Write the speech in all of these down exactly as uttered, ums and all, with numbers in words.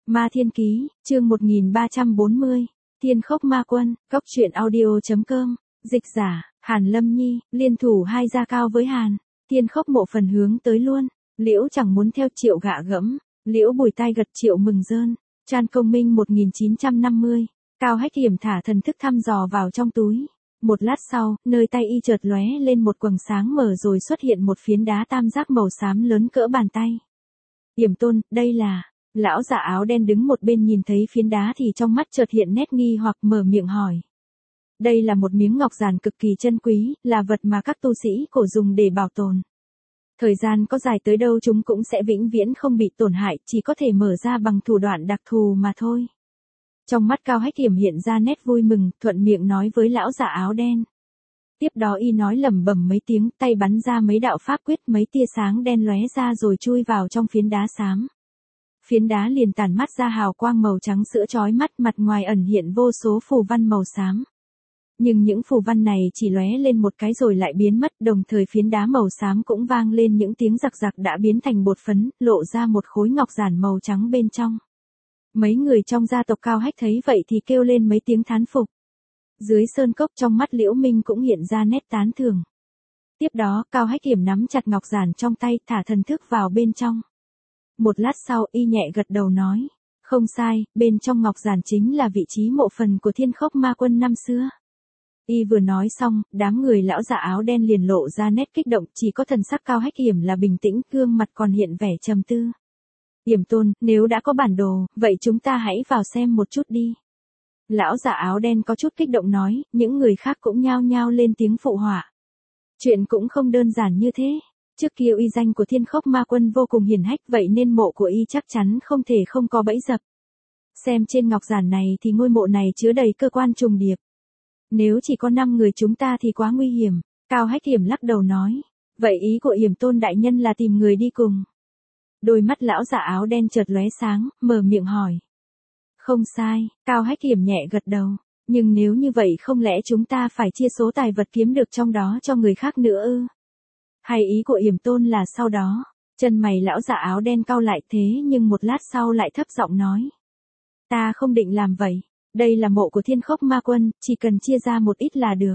Ma Thiên Ký, chương một nghìn ba trăm bốn mươi, Thiên Khốc Ma Quân, Góc truyện audio.com, dịch giả, Hàn Lâm Nhi, liên thủ hai gia cao với Hàn, Thiên Khốc mộ phần hướng tới luôn, Liễu chẳng muốn theo Triệu gạ gẫm, Liễu bùi tai gật Triệu mừng rơn, Tran Công Minh một nghìn chín trăm năm mươi, Cao Hách hiểm thả thần thức thăm dò vào trong túi. Một lát sau, nơi tay y chợt lóe lên một quầng sáng mở rồi xuất hiện một phiến đá tam giác màu xám lớn cỡ bàn tay. Yểm Tôn, đây là... Lão giả áo đen đứng một bên nhìn thấy phiến đá thì trong mắt chợt hiện nét nghi hoặc mở miệng hỏi. Đây là một miếng ngọc giản cực kỳ chân quý, là vật mà các tu sĩ cổ dùng để bảo tồn. Thời gian có dài tới đâu chúng cũng sẽ vĩnh viễn không bị tổn hại, chỉ có thể mở ra bằng thủ đoạn đặc thù mà thôi. Trong mắt Cao Hách Hiểm hiện ra nét vui mừng, thuận miệng nói với lão giả áo đen. Tiếp đó y nói lẩm bẩm mấy tiếng, tay bắn ra mấy đạo pháp quyết, mấy tia sáng đen lóe ra rồi chui vào trong phiến đá xám. Phiến đá liền tản mắt ra hào quang màu trắng sữa chói mắt, mặt ngoài ẩn hiện vô số phù văn màu xám. Nhưng những phù văn này chỉ lóe lên một cái rồi lại biến mất, đồng thời phiến đá màu xám cũng vang lên những tiếng rạc rạc đã biến thành bột phấn, lộ ra một khối ngọc giản màu trắng bên trong. Mấy người trong gia tộc Cao Hách thấy vậy thì kêu lên mấy tiếng thán phục. Dưới sơn cốc trong mắt Liễu Minh cũng hiện ra nét tán thưởng. Tiếp đó, Cao Hách Hiểm nắm chặt ngọc giản trong tay, thả thần thức vào bên trong. Một lát sau, y nhẹ gật đầu nói, không sai, bên trong ngọc giản chính là vị trí mộ phần của Thiên Khốc Ma Quân năm xưa. Y vừa nói xong, đám người lão giả áo đen liền lộ ra nét kích động, chỉ có thần sắc Cao Hách Hiểm là bình tĩnh, gương mặt còn hiện vẻ trầm tư. Yểm Tôn, nếu đã có bản đồ, vậy chúng ta hãy vào xem một chút đi. Lão giả áo đen có chút kích động nói, những người khác cũng nhao nhao lên tiếng phụ họa. Chuyện cũng không đơn giản như thế. Trước kia uy danh của Thiên Khốc Ma Quân vô cùng hiển hách, vậy nên mộ của y chắc chắn không thể không có bẫy dập. Xem trên ngọc giản này thì ngôi mộ này chứa đầy cơ quan trùng điệp. Nếu chỉ có năm người chúng ta thì quá nguy hiểm. Cao Hách Hiểm lắc đầu nói. Vậy ý của Yểm Tôn đại nhân là tìm người đi cùng. Đôi mắt lão giả áo đen chợt lóe sáng, mở miệng hỏi. Không sai, Cao Hách Hiểm nhẹ gật đầu. Nhưng nếu như vậy không lẽ chúng ta phải chia số tài vật kiếm được trong đó cho người khác nữa ư? Hay ý của Yểm Tôn là sau đó? Chân mày lão giả áo đen cau lại, thế nhưng một lát sau lại thấp giọng nói. Ta không định làm vậy. Đây là mộ của Thiên Khốc Ma Quân, chỉ cần chia ra một ít là được.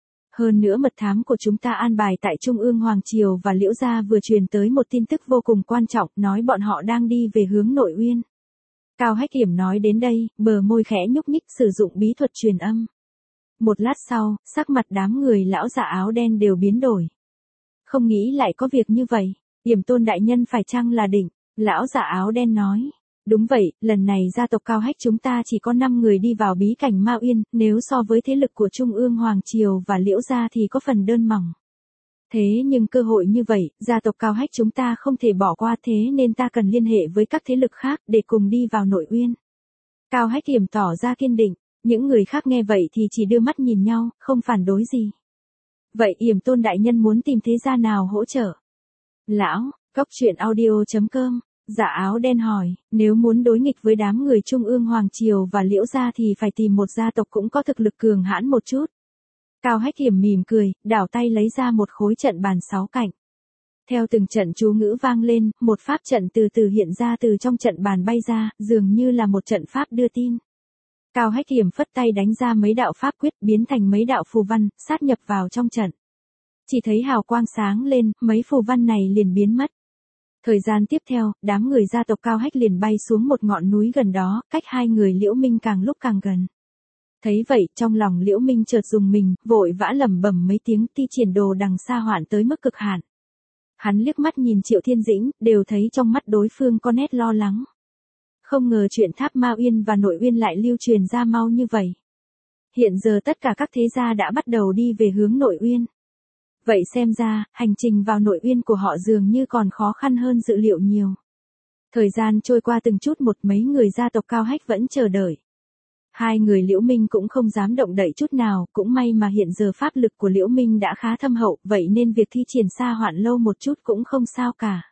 Hơn nữa mật thám của chúng ta an bài tại Trung ương Hoàng Triều và Liễu Gia vừa truyền tới một tin tức vô cùng quan trọng, nói bọn họ đang đi về hướng Nội Uyên. Cao Hách Hiểm nói đến đây, bờ môi khẽ nhúc nhích, sử dụng bí thuật truyền âm. Một lát sau, sắc mặt đám người lão giả áo đen đều biến đổi. Không nghĩ lại có việc như vậy. Yểm Tôn đại nhân phải chăng là định? Lão giả áo đen nói. Đúng vậy, lần này gia tộc Cao Hách chúng ta chỉ có năm người đi vào bí cảnh Ma Uyên, nếu so với thế lực của Trung ương Hoàng Triều và Liễu Gia thì có phần đơn mỏng. Thế nhưng cơ hội như vậy, gia tộc Cao Hách chúng ta không thể bỏ qua, thế nên ta cần liên hệ với các thế lực khác để cùng đi vào Nội Uyên. Cao Hách Hiểm tỏ ra kiên định, những người khác nghe vậy thì chỉ đưa mắt nhìn nhau, không phản đối gì. Vậy Yểm Tôn đại nhân muốn tìm thế gia nào hỗ trợ? Lão, Góc truyện audio.com, giả áo đen hỏi, nếu muốn đối nghịch với đám người Trung ương Hoàng Triều và Liễu Gia thì phải tìm một gia tộc cũng có thực lực cường hãn một chút. Cao Hách Hiểm mỉm cười, đảo tay lấy ra một khối trận bàn sáu cạnh. Theo từng trận chú ngữ vang lên, một pháp trận từ từ hiện ra từ trong trận bàn bay ra, dường như là một trận pháp đưa tin. Cao Hách Hiểm phất tay đánh ra mấy đạo pháp quyết, biến thành mấy đạo phù văn, sát nhập vào trong trận. Chỉ thấy hào quang sáng lên, mấy phù văn này liền biến mất. Thời gian tiếp theo, đám người gia tộc Cao Hách liền bay xuống một ngọn núi gần đó, cách hai người Liễu Minh càng lúc càng gần. Thấy vậy, trong lòng Liễu Minh chợt rùng mình, vội vã lẩm bẩm mấy tiếng, thi triển đồ đằng xa hoạn tới mức cực hạn. Hắn liếc mắt nhìn Triệu Thiên Dĩnh, đều thấy trong mắt đối phương có nét lo lắng. Không ngờ chuyện Tháp Ma Uyên và Nội Uyên lại lưu truyền ra mau như vậy. Hiện giờ tất cả các thế gia đã bắt đầu đi về hướng Nội Uyên. Vậy xem ra, hành trình vào Nội Uyên của họ dường như còn khó khăn hơn dự liệu nhiều. Thời gian trôi qua từng chút một, mấy người gia tộc Cao Hách vẫn chờ đợi. Hai người Liễu Minh cũng không dám động đậy chút nào, cũng may mà hiện giờ pháp lực của Liễu Minh đã khá thâm hậu, vậy nên việc thi triển xa hoạn lâu một chút cũng không sao cả.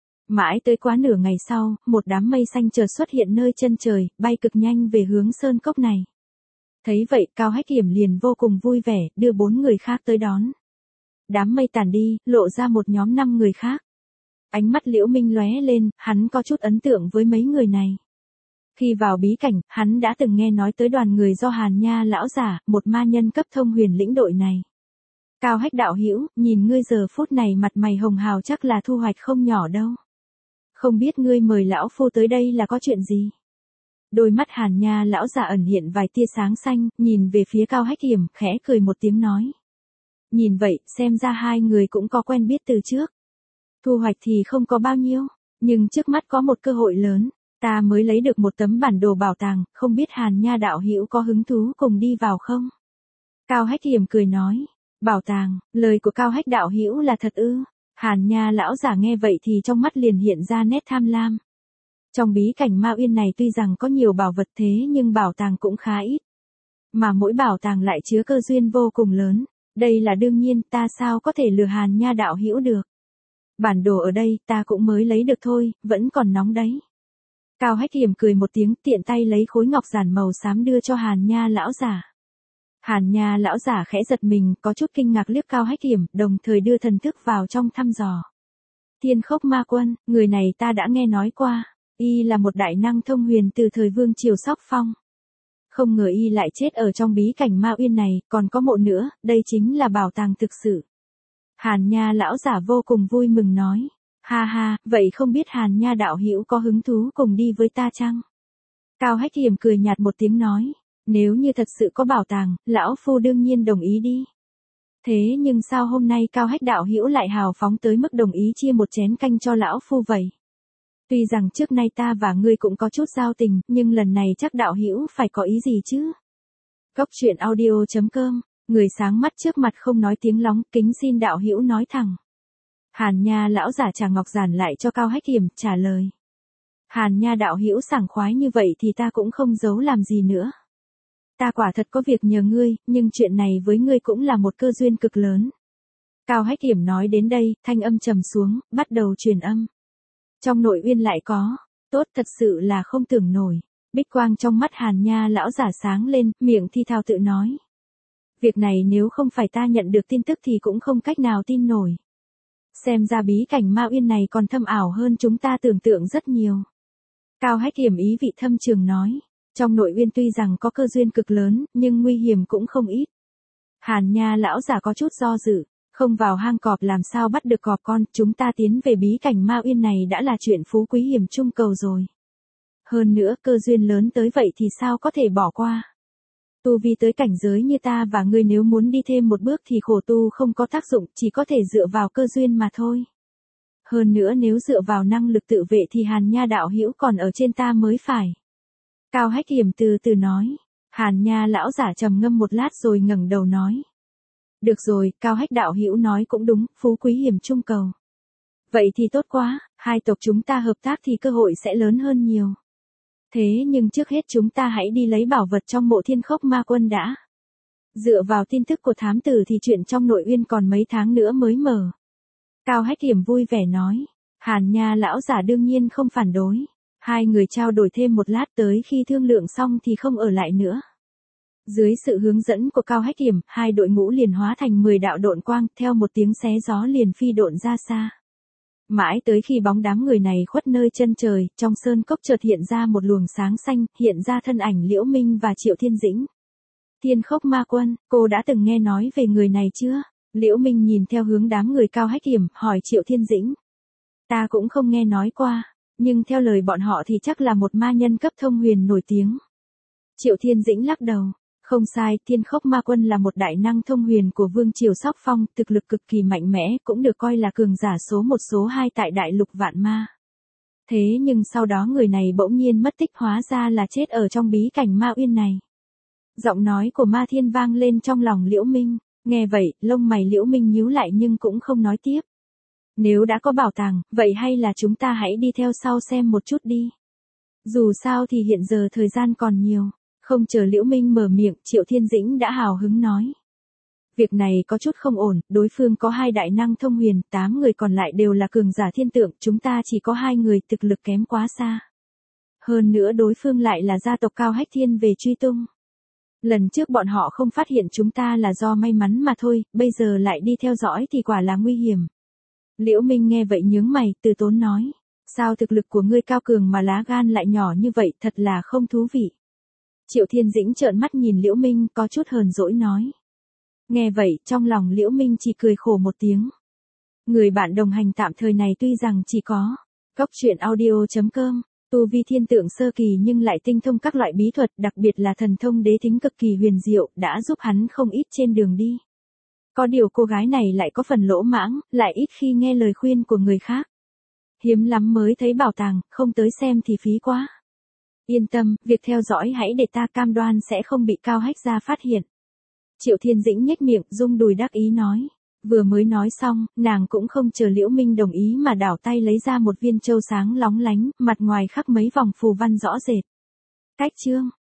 Mãi tới quá nửa ngày sau, một đám mây xanh chợt xuất hiện nơi chân trời, bay cực nhanh về hướng sơn cốc này. Thấy vậy, Cao Hách Hiểm liền vô cùng vui vẻ, đưa bốn người khác tới đón. Đám mây tàn đi, lộ ra một nhóm năm người khác. Ánh mắt Liễu Minh lóe lên, hắn có chút ấn tượng với mấy người này. Khi vào bí cảnh, hắn đã từng nghe nói tới đoàn người do Hàn Nha lão giả, một ma nhân cấp thông huyền lĩnh đội này. Cao Hách đạo hữu, nhìn ngươi giờ phút này mặt mày hồng hào chắc là thu hoạch không nhỏ đâu. Không biết ngươi mời lão phu tới đây là có chuyện gì? Đôi mắt Hàn Nha lão giả ẩn hiện vài tia sáng xanh, nhìn về phía Cao Hách Hiểm, khẽ cười một tiếng nói. Nhìn vậy, xem ra hai người cũng có quen biết từ trước. Thu hoạch thì không có bao nhiêu, nhưng trước mắt có một cơ hội lớn, ta mới lấy được một tấm bản đồ bảo tàng, không biết Hàn Nha đạo hữu có hứng thú cùng đi vào không? Cao Hách Hiểm cười nói, bảo tàng, lời của Cao Hách đạo hữu là thật ư? Hàn Nha lão giả nghe vậy thì trong mắt liền hiện ra nét tham lam. Trong bí cảnh Ma Uyên này tuy rằng có nhiều bảo vật thế nhưng bảo tàng cũng khá ít. Mà mỗi bảo tàng lại chứa cơ duyên vô cùng lớn, đây là đương nhiên, ta sao có thể lừa Hàn Nha đạo hữu được. Bản đồ ở đây ta cũng mới lấy được thôi, vẫn còn nóng đấy. Cao Hách Hiểm cười một tiếng, tiện tay lấy khối ngọc giản màu xám đưa cho Hàn Nha lão giả. Hàn Nha lão giả khẽ giật mình, có chút kinh ngạc liếc Cao Hách Hiểm, đồng thời đưa thần thức vào trong thăm dò. Thiên Khốc Ma Quân, người này ta đã nghe nói qua, y là một đại năng thông huyền từ thời vương triều Sóc Phong. Không ngờ y lại chết ở trong bí cảnh Ma Uyên này, còn có mộ nữa, đây chính là bảo tàng thực sự. Hàn Nha lão giả vô cùng vui mừng nói, ha ha, vậy không biết Hàn Nha đạo hữu có hứng thú cùng đi với ta chăng? Cao Hách Hiểm cười nhạt một tiếng nói, nếu như thật sự có bảo tàng, lão phu đương nhiên đồng ý đi. Thế nhưng sao hôm nay Cao Hách đạo hữu lại hào phóng tới mức đồng ý chia một chén canh cho lão phu vậy? Tuy rằng trước nay ta và ngươi cũng có chút giao tình, nhưng lần này chắc đạo hữu phải có ý gì chứ? Cốc truyện audio chấm com, người sáng mắt trước mặt không nói tiếng lóng, kính xin đạo hữu nói thẳng. Hàn Nha lão giả trà ngọc giản lại cho Cao Hách Hiểm, trả lời. Hàn Nha đạo hữu sảng khoái như vậy thì ta cũng không giấu làm gì nữa. Ta quả thật có việc nhờ ngươi, nhưng chuyện này với ngươi cũng là một cơ duyên cực lớn. Cao Hách Hiểm nói đến đây, thanh âm trầm xuống, bắt đầu truyền âm. Trong nội uyên lại có, tốt thật sự là không tưởng nổi. Bích quang trong mắt Hàn Nha lão giả sáng lên, miệng thi thào tự nói. Việc này nếu không phải ta nhận được tin tức thì cũng không cách nào tin nổi. Xem ra bí cảnh Ma Uyên này còn thâm ảo hơn chúng ta tưởng tượng rất nhiều. Cao Hách Hiểm ý vị thâm trường nói. Trong nội uyên tuy rằng có cơ duyên cực lớn, nhưng nguy hiểm cũng không ít. Hàn Nha lão giả có chút do dự, không vào hang cọp làm sao bắt được cọp con, chúng ta tiến về bí cảnh Ma Uyên này đã là chuyện phú quý hiểm trung cầu rồi. Hơn nữa, cơ duyên lớn tới vậy thì sao có thể bỏ qua. Tu vi tới cảnh giới như ta và ngươi nếu muốn đi thêm một bước thì khổ tu không có tác dụng, chỉ có thể dựa vào cơ duyên mà thôi. Hơn nữa nếu dựa vào năng lực tự vệ thì Hàn Nha đạo hữu còn ở trên ta mới phải. Cao Hách Hiểm từ từ nói. Hàn Nha lão giả trầm ngâm một lát rồi ngẩng đầu nói. Được rồi, Cao Hách đạo hữu nói cũng đúng, phú quý hiểm trung cầu. Vậy thì tốt quá, hai tộc chúng ta hợp tác thì cơ hội sẽ lớn hơn nhiều. Thế nhưng trước hết chúng ta hãy đi lấy bảo vật trong mộ Thiên Khốc Ma Quân đã. Dựa vào tin tức của thám tử thì chuyện trong nội uyên còn mấy tháng nữa mới mở. Cao Hách Hiểm vui vẻ nói. Hàn Nha lão giả đương nhiên không phản đối. Hai người trao đổi thêm một lát, tới khi thương lượng xong thì không ở lại nữa. Dưới sự hướng dẫn của Cao Hách Hiểm, hai đội ngũ liền hóa thành mười đạo độn quang, theo một tiếng xé gió liền phi độn ra xa. Mãi tới khi bóng đám người này khuất nơi chân trời, trong sơn cốc chợt hiện ra một luồng sáng xanh, hiện ra thân ảnh Liễu Minh và Triệu Thiên Dĩnh. Thiên Khốc Ma Quân, cô đã từng nghe nói về người này chưa? Liễu Minh nhìn theo hướng đám người Cao Hách Hiểm, hỏi Triệu Thiên Dĩnh. Ta cũng không nghe nói qua. Nhưng theo lời bọn họ thì chắc là một ma nhân cấp thông huyền nổi tiếng. Triệu Thiên Dĩnh lắc đầu. Không sai, Thiên Khốc Ma Quân là một đại năng thông huyền của Vương Triều Sóc Phong, thực lực cực kỳ mạnh mẽ, cũng được coi là cường giả số một số hai tại đại lục vạn ma. Thế nhưng sau đó người này bỗng nhiên mất tích, hóa ra là chết ở trong bí cảnh Ma Uyên này. Giọng nói của Ma Thiên vang lên trong lòng Liễu Minh. Nghe vậy, lông mày Liễu Minh nhíu lại nhưng cũng không nói tiếp. Nếu đã có bảo tàng, vậy hay là chúng ta hãy đi theo sau xem một chút đi. Dù sao thì hiện giờ thời gian còn nhiều. Không chờ Liễu Minh mở miệng, Triệu Thiên Dĩnh đã hào hứng nói. Việc này có chút không ổn, đối phương có hai đại năng thông huyền, tám người còn lại đều là cường giả thiên tượng, chúng ta chỉ có hai người, thực lực kém quá xa. Hơn nữa đối phương lại là gia tộc Cao Hách Thiên về truy tung. Lần trước bọn họ không phát hiện chúng ta là do may mắn mà thôi, bây giờ lại đi theo dõi thì quả là nguy hiểm. Liễu Minh nghe vậy nhướng mày, từ tốn nói. Sao thực lực của ngươi cao cường mà lá gan lại nhỏ như vậy, thật là không thú vị. Triệu Thiên Dĩnh trợn mắt nhìn Liễu Minh có chút hờn dỗi nói. Nghe vậy, trong lòng Liễu Minh chỉ cười khổ một tiếng. Người bạn đồng hành tạm thời này tuy rằng chỉ có Cốc truyện audio chấm com, tu vi thiên tượng sơ kỳ nhưng lại tinh thông các loại bí thuật, đặc biệt là thần thông đế thính cực kỳ huyền diệu, đã giúp hắn không ít trên đường đi. Có điều cô gái này lại có phần lỗ mãng, lại ít khi nghe lời khuyên của người khác. Hiếm lắm mới thấy bảo tàng, không tới xem thì phí quá. Yên tâm, việc theo dõi hãy để ta cam đoan sẽ không bị Cao Hách gia phát hiện. Triệu Thiên Dĩnh nhếch miệng, rung đùi đắc ý nói. Vừa mới nói xong, nàng cũng không chờ Liễu Minh đồng ý mà đảo tay lấy ra một viên châu sáng lóng lánh, mặt ngoài khắc mấy vòng phù văn rõ rệt. Cách chương